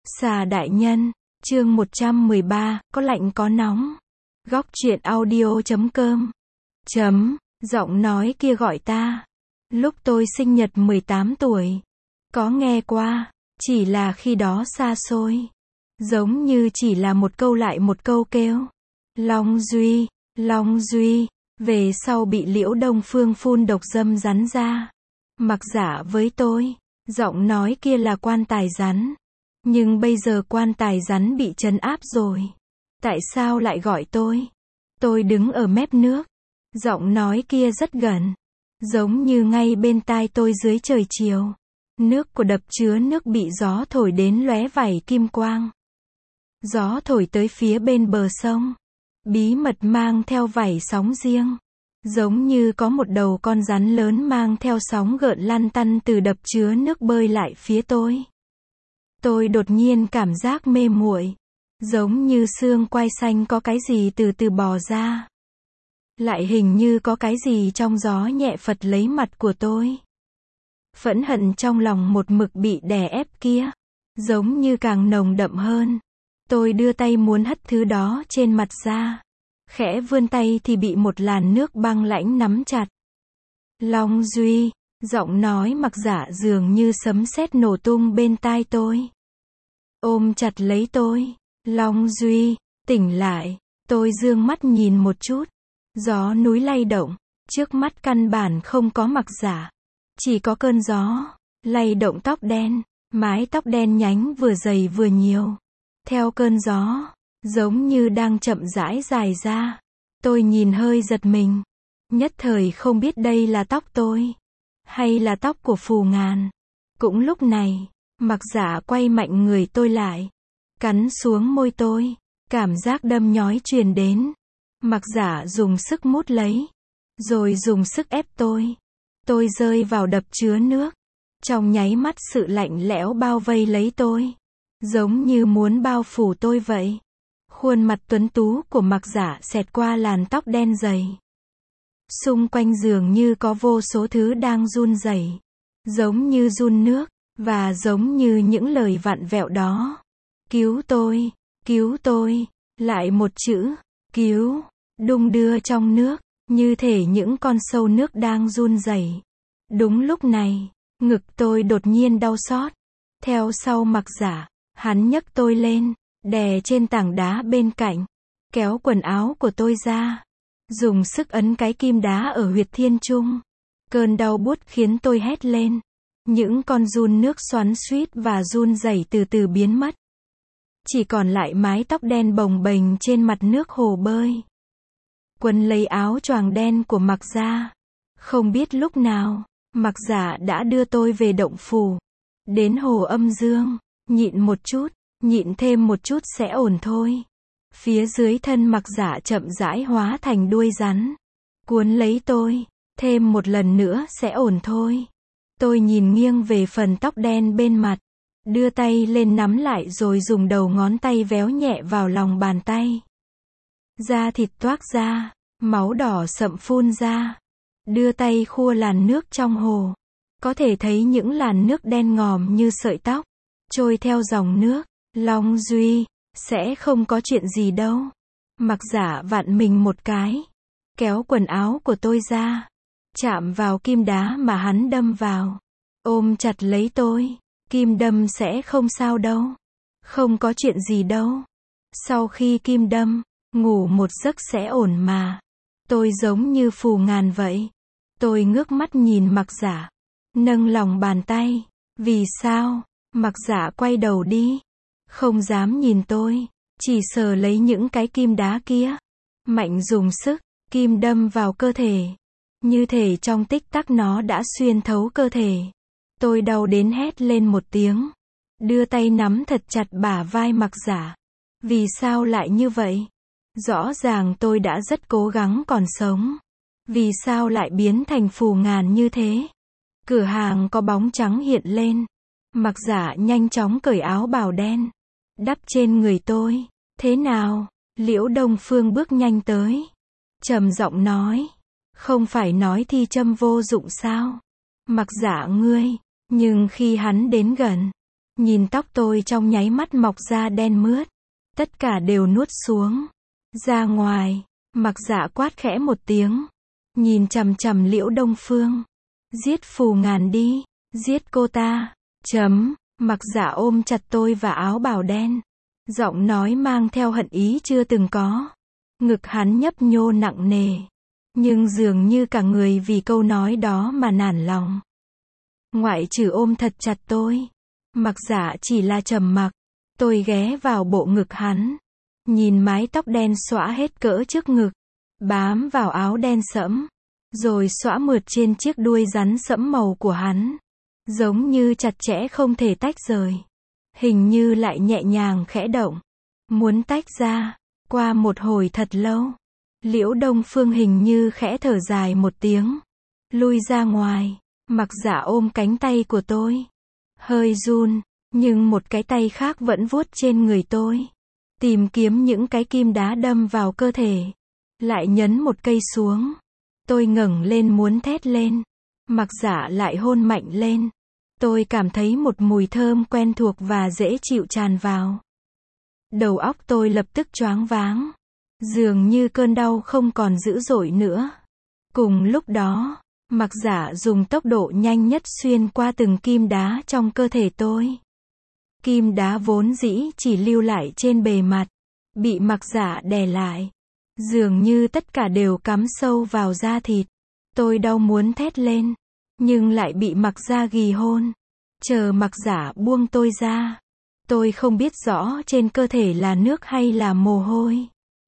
Xà đại nhân, chương 113, có lạnh có nóng. Góc truyện audio.com. Giọng nói kia gọi ta. Lúc tôi sinh nhật 18 tuổi. Có nghe qua, chỉ là khi đó xa xôi. Giống như chỉ là một câu lại một câu kêu. Long Duy, về sau bị Liễu Đông Phương phun độc dâm rắn ra. Mặc giả với tôi, giọng nói kia là quan tài rắn. Nhưng bây giờ quan tài rắn bị trấn áp rồi. Tại sao lại gọi tôi? Tôi đứng ở mép nước. Giọng nói kia rất gần. Giống như ngay bên tai tôi dưới trời chiều. Nước của đập chứa nước bị gió thổi đến lóe vảy kim quang. Gió thổi tới phía bên bờ sông. Bí mật mang theo vảy sóng riêng. Giống như có một đầu con rắn lớn mang theo sóng gợn lăn tăn từ đập chứa nước bơi lại phía tôi. Tôi đột nhiên cảm giác mê muội, giống như xương quai xanh có cái gì từ từ bò ra. Lại hình như có cái gì trong gió nhẹ phật lấy mặt của tôi. Phẫn hận trong lòng một mực bị đè ép kia, giống như càng nồng đậm hơn. Tôi đưa tay muốn hất thứ đó trên mặt ra. Khẽ vươn tay thì bị một làn nước băng lãnh nắm chặt. Long Duy, giọng nói Mặc Giả dường như sấm sét nổ tung bên tai tôi. Ôm chặt lấy tôi. Long Duy, tỉnh lại. Tôi dương mắt nhìn một chút. Gió núi lay động. Trước mắt căn bản không có Mặc Giả. Chỉ có cơn gió. Lay động tóc đen. Mái tóc đen nhánh vừa dày vừa nhiều. Theo cơn gió. Giống như đang chậm rãi dài ra. Tôi nhìn hơi giật mình. Nhất thời không biết đây là tóc tôi. Hay là tóc của Phù Ngàn. Cũng lúc này. Mặc Giả quay mạnh người tôi lại. Cắn xuống môi tôi. Cảm giác đâm nhói truyền đến. Mặc Giả dùng sức mút lấy. Rồi dùng sức ép tôi. Tôi rơi vào đập chứa nước. Trong nháy mắt sự lạnh lẽo bao vây lấy tôi. Giống như muốn bao phủ tôi vậy. Khuôn mặt tuấn tú của Mặc Giả xẹt qua làn tóc đen dày. Xung quanh dường như có vô số thứ đang run rẩy. Giống như run nước. Và giống như những lời vặn vẹo đó. Cứu tôi, lại một chữ, cứu, đung đưa trong nước, như thể những con sâu nước đang run rẩy. Đúng lúc này, ngực tôi đột nhiên đau xót. Theo sau Mặc Giả, hắn nhấc tôi lên, đè trên tảng đá bên cạnh, kéo quần áo của tôi ra, dùng sức ấn cái kim đá ở huyệt thiên trung. Cơn đau buốt khiến tôi hét lên. Những con giun nước xoắn xuýt và run rẩy từ từ biến mất. Chỉ còn lại mái tóc đen bồng bềnh trên mặt nước hồ bơi. Quấn lấy áo choàng đen của Mặc ra. Không biết lúc nào, Mặc Giả đã đưa tôi về động phủ. Đến hồ âm dương. Nhịn một chút, nhịn thêm một chút sẽ ổn thôi. Phía dưới thân Mặc Giả chậm rãi hóa thành đuôi rắn. Cuốn lấy tôi. Thêm một lần nữa sẽ ổn thôi. Tôi nhìn nghiêng về phần tóc đen bên mặt. Đưa tay lên nắm lại rồi dùng đầu ngón tay véo nhẹ vào lòng bàn tay. Da thịt toác ra. Máu đỏ sậm phun ra. Đưa tay khua làn nước trong hồ. Có thể thấy những làn nước đen ngòm như sợi tóc. Trôi theo dòng nước. Long Duy, sẽ không có chuyện gì đâu. Mặc Giả vặn mình một cái. Kéo quần áo của tôi ra. Chạm vào kim đá mà hắn đâm vào. Ôm chặt lấy tôi. Kim đâm sẽ không sao đâu. Không có chuyện gì đâu. Sau khi kim đâm, ngủ một giấc sẽ ổn mà. Tôi giống như Phù Ngàn vậy. Tôi ngước mắt nhìn Mặc Giả. Nâng lòng bàn tay. Vì sao? Mặc Giả quay đầu đi. Không dám nhìn tôi. Chỉ sờ lấy những cái kim đá kia. Mạnh dùng sức. Kim đâm vào cơ thể. Như thể trong tích tắc nó đã xuyên thấu cơ thể. Tôi đau đến hét lên một tiếng. Đưa tay nắm thật chặt bả vai Mặc Giả. Vì sao lại như vậy? Rõ ràng tôi đã rất cố gắng còn sống. Vì sao lại biến thành Phù Ngàn như thế? Cửa hàng có bóng trắng hiện lên. Mặc Giả nhanh chóng cởi áo bào đen. Đắp trên người tôi. Thế nào? Liễu Đông Phương bước nhanh tới. Trầm giọng nói. Không phải nói thi châm vô dụng sao? Mặc Giả ngươi. Nhưng khi hắn đến gần, Nhìn tóc tôi trong nháy mắt mọc ra đen mướt. Tất cả đều nuốt xuống. Ra ngoài. Mặc Dạ quát khẽ một tiếng. Nhìn chằm chằm Liễu Đông Phương. Giết Phù Ngàn đi. Giết cô ta. Chấm. Mặc Dạ ôm chặt tôi và áo bào đen. Giọng nói mang theo hận ý chưa từng có. Ngực hắn nhấp nhô nặng nề. Nhưng dường như cả người vì câu nói đó mà nản lòng. Ngoại trừ ôm thật chặt tôi. Mặc Dạ chỉ là trầm mặc. Tôi ghé vào bộ ngực hắn. Nhìn mái tóc đen xõa hết cỡ trước ngực. Bám vào áo đen sẫm. Rồi xõa mượt trên chiếc đuôi rắn sẫm màu của hắn. Giống như chặt chẽ không thể tách rời. Hình như lại nhẹ nhàng khẽ động. Muốn tách ra. Qua một hồi thật lâu. Liễu Đông Phương hình như khẽ thở dài một tiếng. Lui ra ngoài. Mặc Dạ ôm cánh tay của tôi. Hơi run. Nhưng một cái tay khác vẫn vuốt trên người tôi. Tìm kiếm những cái kim đá đâm vào cơ thể. Lại nhấn một cây xuống. Tôi ngẩng lên muốn thét lên. Mặc Dạ lại hôn mạnh lên. Tôi cảm thấy một mùi thơm quen thuộc và dễ chịu tràn vào. Đầu óc tôi lập tức choáng váng. Dường như cơn đau không còn dữ dội nữa. Cùng lúc đó, Mặc Dạ dùng tốc độ nhanh nhất xuyên qua từng kim đá trong cơ thể tôi. Kim đá vốn dĩ chỉ lưu lại trên bề mặt. Bị Mặc Dạ đè lại. Dường như tất cả đều cắm sâu vào da thịt. Tôi đau muốn thét lên. Nhưng lại bị Mặc Dạ ghì hôn. Chờ Mặc Dạ buông tôi ra. Tôi không biết rõ trên cơ thể là nước hay là mồ hôi.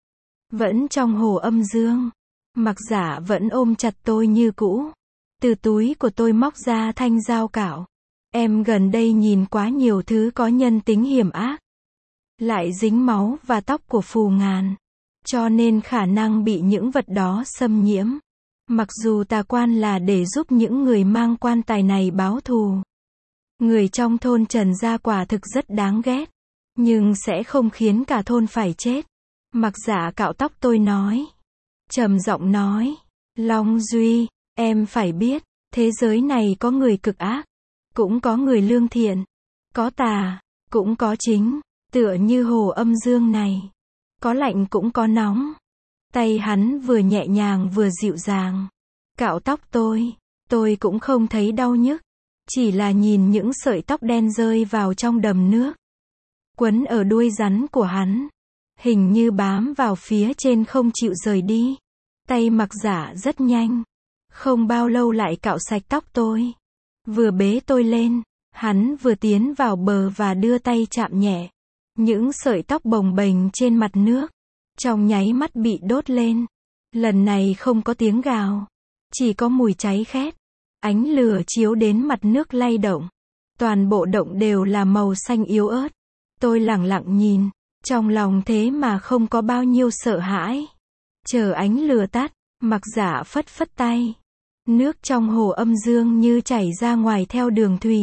Vẫn trong hồ âm dương. Mặc Dạ vẫn ôm chặt tôi như cũ. Từ túi của tôi móc ra thanh dao cạo. Em gần đây nhìn quá nhiều thứ có nhân tính hiểm ác. Lại dính máu và tóc của Phù Ngàn. Cho nên khả năng bị những vật đó xâm nhiễm. Mặc dù tà quan là để giúp những người mang quan tài này báo thù. Người trong thôn Trần gia quả thực rất đáng ghét. Nhưng sẽ không khiến cả thôn phải chết. Mặc Dạ cạo tóc tôi nói. Trầm giọng nói. Long Duy, em phải biết, thế giới này có người cực ác. Cũng có người lương thiện. Có tà, cũng có chính. Tựa như hồ âm dương này. Có lạnh cũng có nóng. Tay hắn vừa nhẹ nhàng vừa dịu dàng. Cạo tóc tôi cũng không thấy đau nhức. Chỉ là nhìn những sợi tóc đen rơi vào trong đầm nước. Quấn ở đuôi rắn của hắn. Hình như bám vào phía trên không chịu rời đi. Tay Mặc Dạ rất nhanh. Không bao lâu lại cạo sạch tóc tôi. Vừa bế tôi lên. Hắn vừa tiến vào bờ và đưa tay chạm nhẹ. Những sợi tóc bồng bềnh trên mặt nước. Trong nháy mắt bị đốt lên. Lần này không có tiếng gào. Chỉ có mùi cháy khét. Ánh lửa chiếu đến mặt nước lay động. Toàn bộ động đều là màu xanh yếu ớt. Tôi lẳng lặng nhìn. Trong lòng thế mà không có bao nhiêu sợ hãi. Chờ ánh lửa tắt. Mặc Dạ phất phất tay. Nước trong hồ âm dương như chảy ra ngoài theo đường thủy.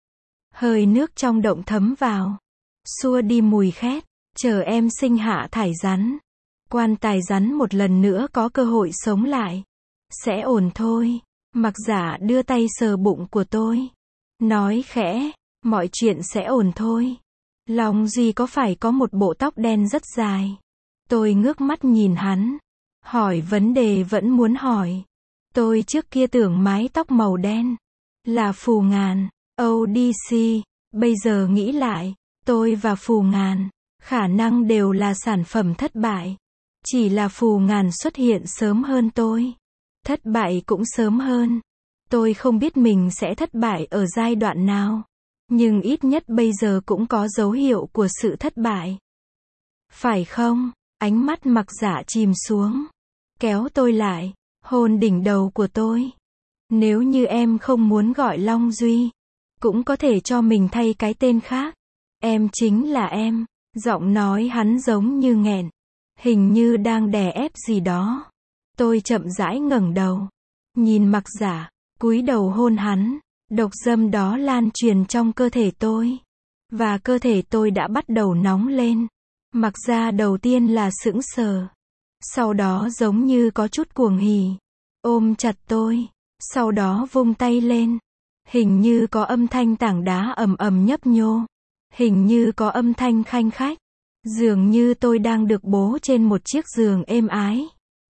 Hơi nước trong động thấm vào. Xua đi mùi khét. Chờ em sinh hạ thải rắn. Quan tài rắn một lần nữa có cơ hội sống lại. Sẽ ổn thôi. Mặc Dạ đưa tay sờ bụng của tôi. Nói khẽ. Mọi chuyện sẽ ổn thôi. Long Duy có phải có một bộ tóc đen rất dài. Tôi ngước mắt nhìn hắn. Hỏi vấn đề vẫn muốn hỏi. Tôi trước kia tưởng mái tóc màu đen là Phù Ngàn, ODC. Bây giờ nghĩ lại, tôi và Phù Ngàn khả năng đều là sản phẩm thất bại. Chỉ là Phù Ngàn xuất hiện sớm hơn tôi. Thất bại cũng sớm hơn. Tôi không biết mình sẽ thất bại ở giai đoạn nào. Nhưng ít nhất bây giờ cũng có dấu hiệu của sự thất bại. Phải không? Ánh mắt Mặc Dạ chìm xuống. Kéo tôi lại. Hôn đỉnh đầu của tôi. Nếu như em không muốn gọi Long Duy. Cũng có thể cho mình thay cái tên khác. Em chính là em. Giọng nói hắn giống như nghẹn. Hình như đang đè ép gì đó. Tôi chậm rãi ngẩng đầu. Nhìn Mặc Dạ. Cúi đầu hôn hắn. Độc dâm đó lan truyền trong cơ thể tôi. Và cơ thể tôi đã bắt đầu nóng lên. Mặc Dạ đầu tiên là sững sờ. Sau đó giống như có chút cuồng hỉ. Ôm chặt tôi. Sau đó vung tay lên. Hình như có âm thanh tảng đá ầm ầm nhấp nhô. Hình như có âm thanh khanh khách. Dường như tôi đang được bố trên một chiếc giường êm ái.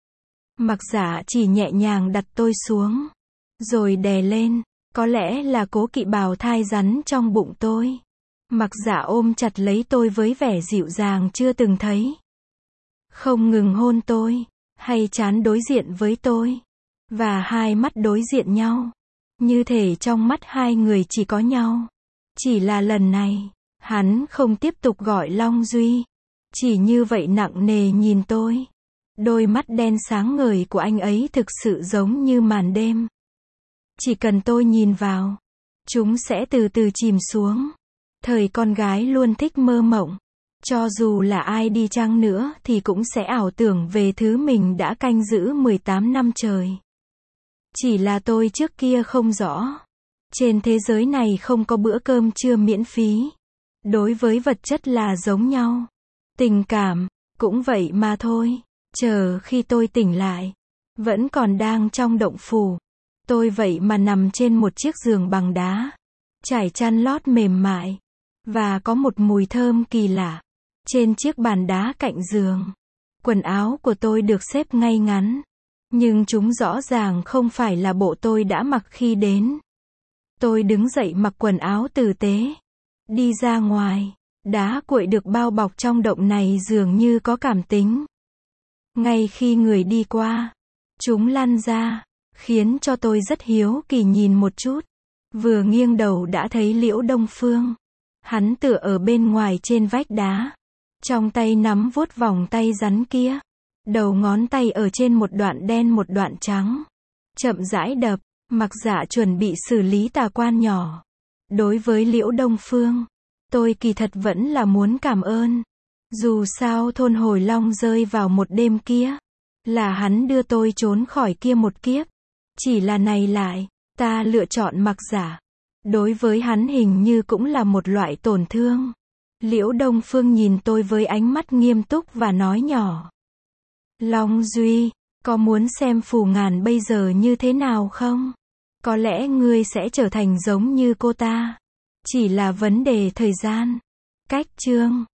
Mặc Dạ chỉ nhẹ nhàng đặt tôi xuống. Rồi đè lên. Có lẽ là cố kỵ bào thai rắn trong bụng tôi. Mặc Dạ ôm chặt lấy tôi với vẻ dịu dàng chưa từng thấy. Không ngừng hôn tôi. Hay trán đối diện với tôi. Và hai mắt đối diện nhau. Như thể trong mắt hai người chỉ có nhau. Chỉ là lần này, hắn không tiếp tục gọi Long Duy. Chỉ như vậy nặng nề nhìn tôi. Đôi mắt đen sáng ngời của anh ấy thực sự giống như màn đêm. Chỉ cần tôi nhìn vào, chúng sẽ từ từ chìm xuống. Thời con gái luôn thích mơ mộng. Cho dù là ai đi chăng nữa thì cũng sẽ ảo tưởng về thứ mình đã canh giữ 18 năm trời. Chỉ là tôi trước kia không rõ. Trên thế giới này không có bữa cơm trưa miễn phí. Đối với vật chất là giống nhau. Tình cảm, cũng vậy mà thôi. Chờ khi tôi tỉnh lại, vẫn còn đang trong động phủ. Tôi vậy mà nằm trên một chiếc giường bằng đá. Trải chăn lót mềm mại. Và có một mùi thơm kỳ lạ. Trên chiếc bàn đá cạnh giường. Quần áo của tôi được xếp ngay ngắn. Nhưng chúng rõ ràng không phải là bộ tôi đã mặc khi đến. Tôi đứng dậy mặc quần áo tử tế. Đi ra ngoài. Đá cuội được bao bọc trong động này dường như có cảm tính. Ngay khi người đi qua, chúng lăn ra, khiến cho tôi rất hiếu kỳ nhìn một chút. Vừa nghiêng đầu đã thấy Liễu Đông Phương. Hắn tựa ở bên ngoài trên vách đá. Trong tay nắm vuốt vòng tay rắn kia. Đầu ngón tay ở trên một đoạn đen một đoạn trắng. Chậm rãi đập. Mặc Dạ chuẩn bị xử lý tà quan nhỏ. Đối với Liễu Đông Phương, tôi kỳ thật vẫn là muốn cảm ơn. Dù sao thôn Hồi Long rơi vào một đêm kia, là hắn đưa tôi trốn khỏi kia một kiếp. Chỉ là này lại, ta lựa chọn Mặc Dạ. Đối với hắn hình như cũng là một loại tổn thương. Liễu Đông Phương nhìn tôi với ánh mắt nghiêm túc và nói nhỏ. Long Duy, có muốn xem Phù Ngàn bây giờ như thế nào không? Có lẽ ngươi sẽ trở thành giống như cô ta. Chỉ là vấn đề thời gian. Cách chương